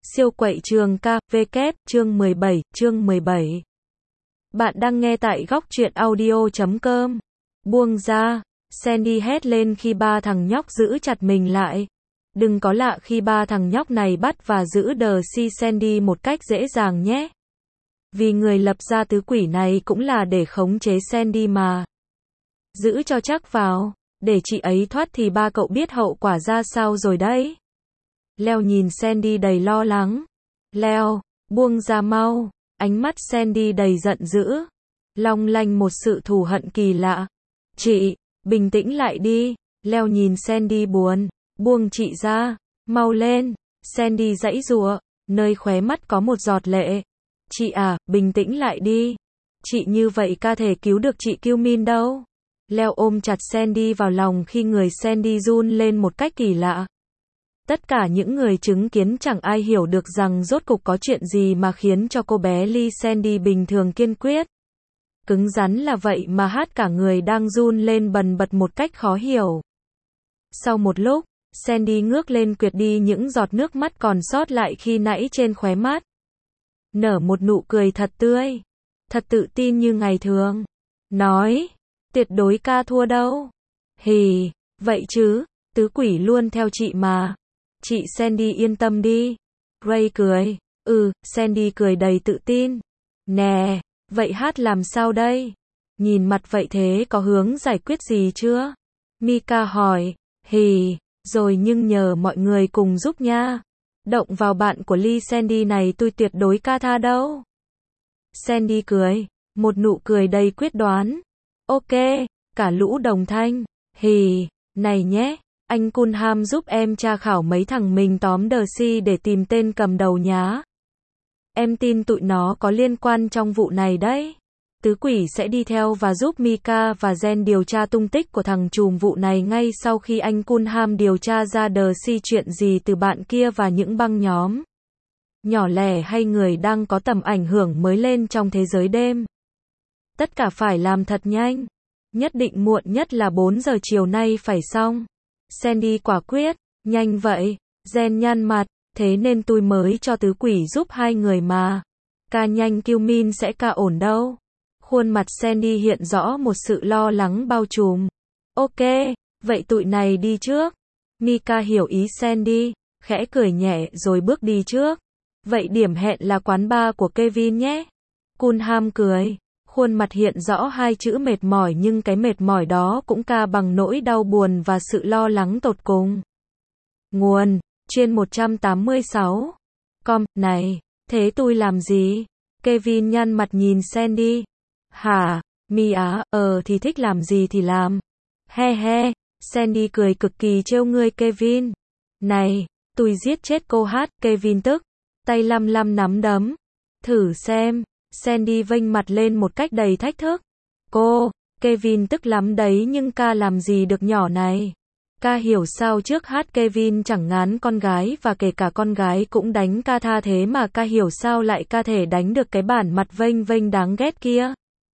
Siêu quậy trường KVK, chương 17. Bạn đang nghe tại góc truyện audio.com. Buông ra, Sandy hét lên khi ba thằng nhóc giữ chặt mình lại. Đừng có lạ khi ba thằng nhóc này bắt và giữ Darcy Sandy một cách dễ dàng nhé. Vì người lập ra tứ quỷ này cũng là để khống chế Sandy mà. Giữ cho chắc vào, để chị ấy thoát thì ba cậu biết hậu quả ra sao rồi đấy. Leo nhìn Sandy đầy lo lắng. Leo, buông ra mau. Ánh mắt Sandy đầy giận dữ, long lanh một sự thù hận kỳ lạ. Chị, bình tĩnh lại đi. Leo nhìn Sandy buồn. Buông chị ra, mau lên. Sandy giãy giụa, nơi khóe mắt có một giọt lệ. Chị à, bình tĩnh lại đi. Chị như vậy ca thể cứu được chị Cumin đâu. Leo ôm chặt Sandy vào lòng khi người Sandy run lên một cách kỳ lạ. Tất cả những người chứng kiến chẳng ai hiểu được rằng rốt cục có chuyện gì mà khiến cho cô bé Lee Sandy bình thường kiên quyết. Cứng rắn là vậy mà hát cả người đang run lên bần bật một cách khó hiểu. Sau một lúc, Sandy ngước lên quệt đi những giọt nước mắt còn sót lại khi nãy trên khóe mắt. Nở một nụ cười thật tươi, thật tự tin như ngày thường. Nói, tuyệt đối ca thua đâu. Hì, vậy chứ, tứ quỷ luôn theo chị mà. Chị Sandy yên tâm đi. Ray cười. Sandy cười đầy tự tin. Nè, vậy hát làm sao đây? Nhìn mặt vậy thế có hướng giải quyết gì chưa? Mika hỏi. Hì, rồi nhưng nhờ mọi người cùng giúp nha. Động vào bạn của Lee Sandy này tôi tuyệt đối ca tha đâu. Sandy cười. Một nụ cười đầy quyết đoán. Ok, cả lũ đồng thanh. Hì, này nhé. Anh Cunham giúp em tra khảo mấy thằng mình tóm Darcy để tìm tên cầm đầu nhá. Em tin tụi nó có liên quan trong vụ này đấy. Tứ quỷ sẽ đi theo và giúp Mika và Jen điều tra tung tích của thằng trùm vụ này ngay sau khi anh Cunham điều tra ra Darcy chuyện gì từ bạn kia và những băng nhóm nhỏ lẻ hay người đang có tầm ảnh hưởng mới lên trong thế giới đêm. Tất cả phải làm thật nhanh. Nhất định muộn nhất là 4 giờ chiều nay phải xong. Sandy quả quyết, nhanh vậy. Jen nhăn mặt, thế nên tôi mới cho tứ quỷ giúp hai người mà. Ca nhanh Cumin sẽ ca ổn đâu. Khuôn mặt Sandy hiện rõ một sự lo lắng bao trùm. Ok, vậy tụi này đi trước. Mika hiểu ý Sandy, khẽ cười nhẹ rồi bước đi trước. Vậy điểm hẹn là quán bar của Kevin nhé. Cunham cười. Khuôn mặt hiện rõ hai chữ mệt mỏi nhưng cái mệt mỏi đó cũng ca bằng nỗi đau buồn và sự lo lắng tột cùng. Nguồn, chuyên 186. Này, thế tôi làm gì? Kevin nhăn mặt nhìn Sandy. Hả, Mia, thì thích làm gì thì làm. He he, Sandy cười cực kỳ trêu ngươi Kevin. Này, tôi giết chết cô hát, Kevin tức. Tay lăm lăm nắm đấm. Thử xem. Sandy vênh mặt lên một cách đầy thách thức. Kevin tức lắm đấy nhưng ca làm gì được nhỏ này. Ca hiểu sao trước hát Kevin chẳng ngán con gái và kể cả con gái cũng đánh ca tha thế mà ca hiểu sao lại ca thể đánh được cái bản mặt vênh vênh đáng ghét kia.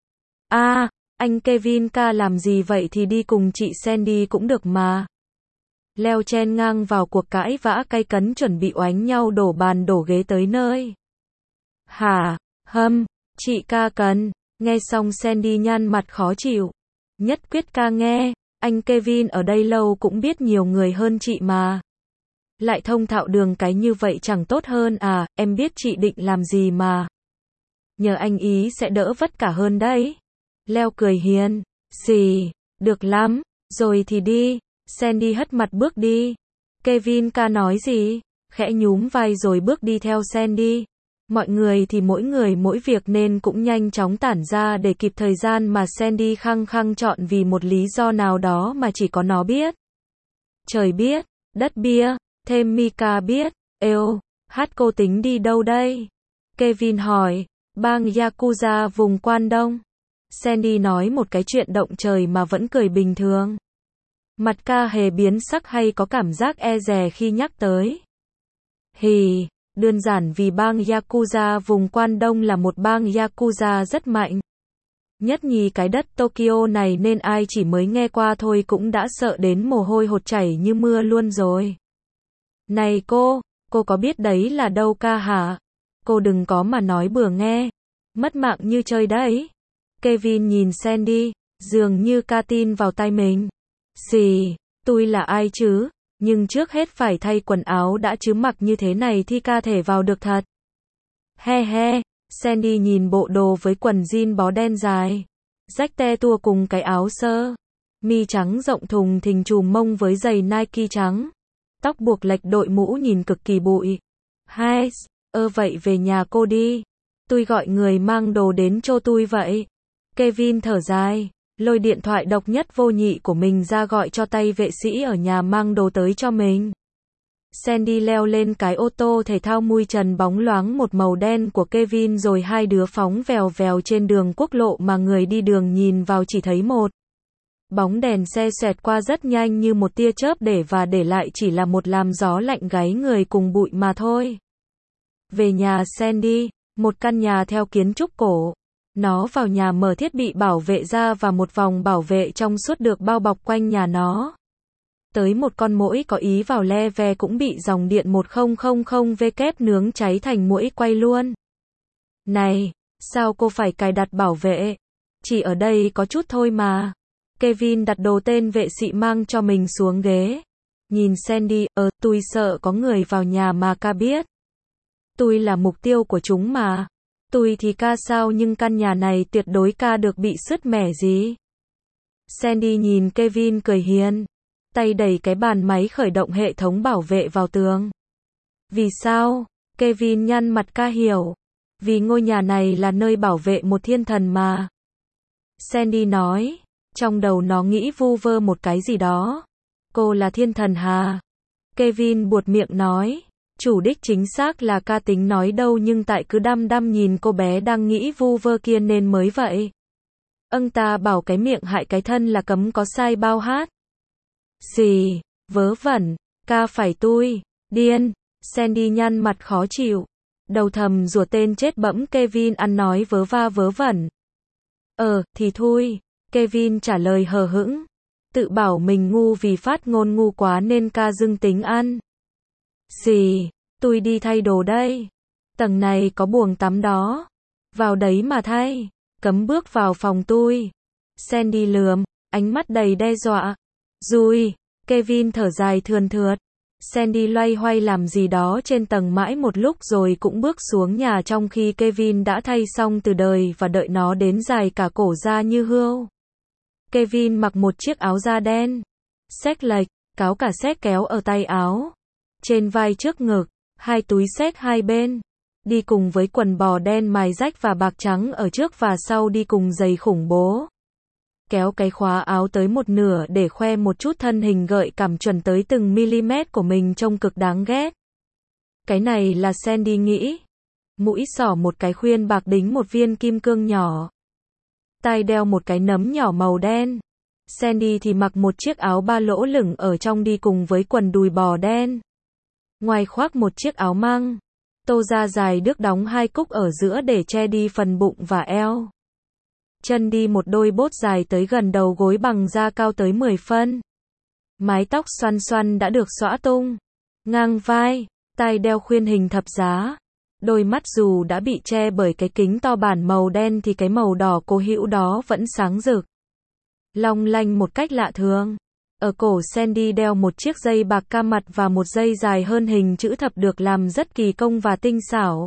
Anh Kevin ca làm gì vậy thì đi cùng chị Sandy cũng được mà. Leo chen ngang vào cuộc cãi vã cay cấn chuẩn bị oánh nhau đổ bàn đổ ghế tới nơi. Hả, chị ca cần. Nghe xong Sandy nhăn mặt khó chịu. Nhất quyết ca nghe, anh Kevin ở đây lâu cũng biết nhiều người hơn chị mà. Lại thông thạo đường cái như vậy chẳng tốt hơn à, em biết chị định làm gì mà. Nhờ anh ý sẽ đỡ vất cả hơn đấy. Leo cười hiền. Xì, được lắm, rồi thì đi. Sandy hất mặt bước đi. Kevin ca nói gì? Khẽ nhún vai rồi bước đi theo Sandy. Mọi người thì mỗi người mỗi việc nên cũng nhanh chóng tản ra để kịp thời gian mà Sandy khăng khăng chọn vì một lý do nào đó mà chỉ có nó biết. Trời biết, đất bia, thêm Mika biết. Hát cô tính đi đâu đây? Kevin hỏi. Bang Yakuza vùng Quan Đông. Sandy nói một cái chuyện động trời mà vẫn cười bình thường. Mặt ca hề biến sắc hay có cảm giác e dè khi nhắc tới. Hì. Đơn giản vì bang Yakuza vùng Quan Đông là một bang Yakuza rất mạnh. Nhất nhì cái đất Tokyo này nên ai chỉ mới nghe qua thôi cũng đã sợ đến mồ hôi hột chảy như mưa luôn rồi. Này cô Cô có biết đấy là đâu ca hả? Cô đừng có mà nói bừa nghe. Mất mạng như chơi đấy. Kevin nhìn Sandy, dường như ca tin vào tai mình. Xì, tôi là ai chứ? Nhưng trước hết phải thay quần áo đã chứ mặc như thế này thì ca thể vào được thật. He he, Sandy nhìn bộ đồ với quần jean bó đen dài, rách te tua cùng cái áo sơ mi trắng rộng thùng thình trùm mông với giày Nike trắng. Tóc buộc lệch đội mũ nhìn cực kỳ bụi. Hai, vậy về nhà cô đi. Tôi gọi người mang đồ đến cho tôi vậy. Kevin thở dài, lôi điện thoại độc nhất vô nhị của mình ra gọi cho tay vệ sĩ ở nhà mang đồ tới cho mình. Sandy leo lên cái ô tô thể thao mui trần bóng loáng một màu đen của Kevin rồi hai đứa phóng vèo vèo trên đường quốc lộ mà người đi đường nhìn vào chỉ thấy một bóng đèn xe xẹt qua rất nhanh như một tia chớp để lại chỉ là một làn gió lạnh gáy người cùng bụi mà thôi. Về nhà Sandy, một căn nhà theo kiến trúc cổ. Nó vào nhà mở thiết bị bảo vệ ra và một vòng bảo vệ trong suốt được bao bọc quanh nhà nó. Tới một con muỗi có ý vào le ve cũng bị dòng điện 1000W nướng cháy thành muỗi quay luôn. Này, sao cô phải cài đặt bảo vệ? Chỉ ở đây có chút thôi mà. Kevin đặt đồ tên vệ sĩ mang cho mình xuống ghế. Nhìn Sandy, tôi sợ có người vào nhà mà ca biết. Tôi là mục tiêu của chúng mà. Tôi thì ca sao nhưng căn nhà này tuyệt đối ca được bị sứt mẻ gì. Sandy nhìn Kevin cười hiền. Tay đẩy cái bàn máy khởi động hệ thống bảo vệ vào tường. Vì sao? Kevin nhăn mặt ca hiểu. Vì ngôi nhà này là nơi bảo vệ một thiên thần mà. Sandy nói. Trong đầu nó nghĩ vu vơ một cái gì đó. Cô là thiên thần hà? Kevin buột miệng nói. Chủ đích chính xác là ca tính nói đâu nhưng tại cứ đăm đăm nhìn cô bé đang nghĩ vu vơ kia nên mới vậy. Ta bảo cái miệng hại cái thân là cấm có sai bao hát. Xì, vớ vẩn, ca phải tôi, điên. Sandy nhăn mặt khó chịu. Đầu thầm rủa tên chết bẫm Kevin ăn nói vớ va vớ vẩn. Thì thôi. Kevin trả lời hờ hững. Tự bảo mình ngu vì phát ngôn ngu quá nên ca dưng tính ăn. Xì, tôi đi thay đồ đây. Tầng này có buồng tắm đó. Vào đấy mà thay. Cấm bước vào phòng tôi. Sandy lườm, ánh mắt đầy đe dọa. Rùi, Kevin thở dài thườn thượt. Sandy loay hoay làm gì đó trên tầng mãi một lúc rồi cũng bước xuống nhà trong khi Kevin đã thay xong từ đời và đợi nó đến dài cả cổ ra như hươu. Kevin mặc một chiếc áo da đen, xách lệch, cáo cả xách kéo ở tay áo. Trên vai trước ngực, hai túi xách hai bên. Đi cùng với quần bò đen mài rách và bạc trắng ở trước và sau đi cùng giày khủng bố. Kéo cái khóa áo tới một nửa để khoe một chút thân hình gợi cảm chuẩn tới từng mm của mình trông cực đáng ghét. Cái này là Sandy nghĩ. Mũi xỏ một cái khuyên bạc đính một viên kim cương nhỏ. Tai đeo một cái nấm nhỏ màu đen. Sandy thì mặc một chiếc áo ba lỗ lửng ở trong đi cùng với quần đùi bò đen. Ngoài khoác một chiếc áo măng. Tô da dài đước đóng hai cúc ở giữa để che đi phần bụng và eo. Chân đi một đôi bốt dài tới gần đầu gối bằng da cao tới 10 phân. Mái tóc xoăn xoăn đã được xõa tung. Ngang vai, tai đeo khuyên hình thập giá. Đôi mắt dù đã bị che bởi cái kính to bản màu đen thì cái màu đỏ cố hữu đó vẫn sáng rực. Long lanh một cách lạ thường. Ở cổ Sandy đeo một chiếc dây bạc ca mặt và một dây dài hơn hình chữ thập được làm rất kỳ công và tinh xảo.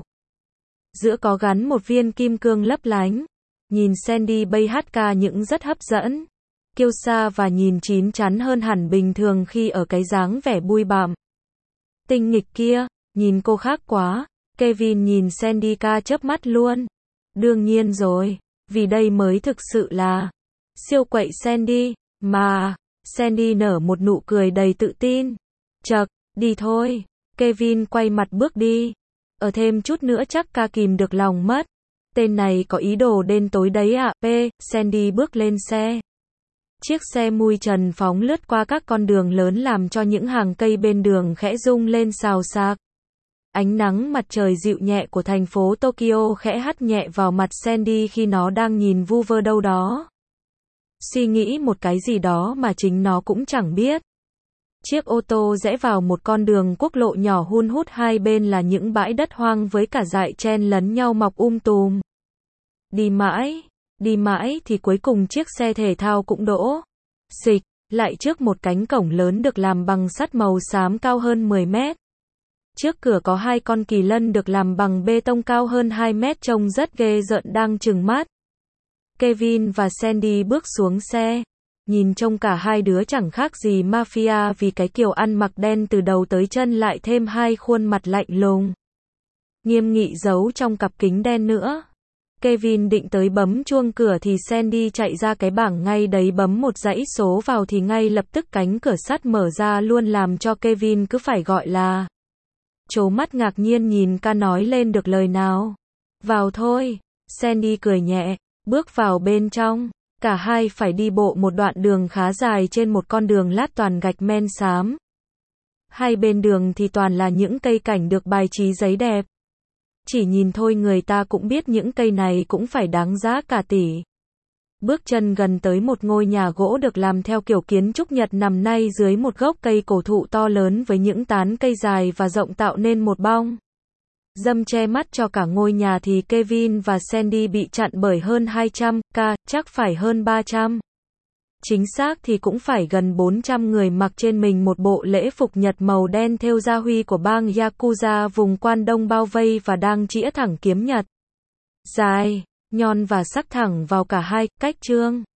Giữa có gắn một viên kim cương lấp lánh. Nhìn Sandy bay hát ca những rất hấp dẫn, kiêu sa và nhìn chín chắn hơn hẳn bình thường khi ở cái dáng vẻ bụi bặm. Tinh nghịch kia, nhìn cô khác quá. Kevin nhìn Sandy ca chớp mắt luôn. Đương nhiên rồi, vì đây mới thực sự là siêu quậy Sandy, mà. Sandy nở một nụ cười đầy tự tin. Chậc, đi thôi. Kevin quay mặt bước đi. Ở thêm chút nữa chắc ca kìm được lòng mất. Tên này có ý đồ đen tối đấy ạ. Sandy bước lên xe. Chiếc xe mui trần phóng lướt qua các con đường lớn làm cho những hàng cây bên đường khẽ rung lên xào xạc. Ánh nắng mặt trời dịu nhẹ của thành phố Tokyo khẽ hắt nhẹ vào mặt Sandy khi nó đang nhìn vu vơ đâu đó. Suy nghĩ một cái gì đó mà chính nó cũng chẳng biết. Chiếc ô tô rẽ vào một con đường quốc lộ nhỏ hun hút, hai bên là những bãi đất hoang với cả dại chen lấn nhau mọc tùm. Đi mãi thì cuối cùng chiếc xe thể thao cũng đỗ. Xịch, lại trước một cánh cổng lớn được làm bằng sắt màu xám cao hơn 10 mét. Trước cửa có hai con kỳ lân được làm bằng bê tông cao hơn 2 mét trông rất ghê rợn đang trừng mắt. Kevin và Sandy bước xuống xe. Nhìn trông cả hai đứa chẳng khác gì mafia vì cái kiểu ăn mặc đen từ đầu tới chân lại thêm hai khuôn mặt lạnh lùng. Nghiêm nghị giấu trong cặp kính đen nữa. Kevin định tới bấm chuông cửa thì Sandy chạy ra cái bảng ngay đấy bấm một dãy số vào thì ngay lập tức cánh cửa sắt mở ra luôn làm cho Kevin cứ phải gọi là. Trố mắt ngạc nhiên nhìn ca nói lên được lời nào. Vào thôi. Sandy cười nhẹ, bước vào bên trong. Cả hai phải đi bộ một đoạn đường khá dài trên một con đường lát toàn gạch men xám. Hai bên đường thì toàn là những cây cảnh được bài trí giấy đẹp. Chỉ nhìn thôi người ta cũng biết những cây này cũng phải đáng giá cả tỷ. Bước chân gần tới một ngôi nhà gỗ được làm theo kiểu kiến trúc Nhật nằm ngay dưới một gốc cây cổ thụ to lớn với những tán cây dài và rộng tạo nên một bong râm che mắt cho cả ngôi nhà thì Kevin và Sandy bị chặn bởi hơn 200 ca, chắc phải hơn 300. Chính xác thì cũng phải gần 400 người mặc trên mình một bộ lễ phục Nhật màu đen thêu gia huy của bang Yakuza vùng Quan Đông bao vây và đang chĩa thẳng kiếm Nhật. Dài, nhọn và sắc thẳng vào cả hai, cách trương.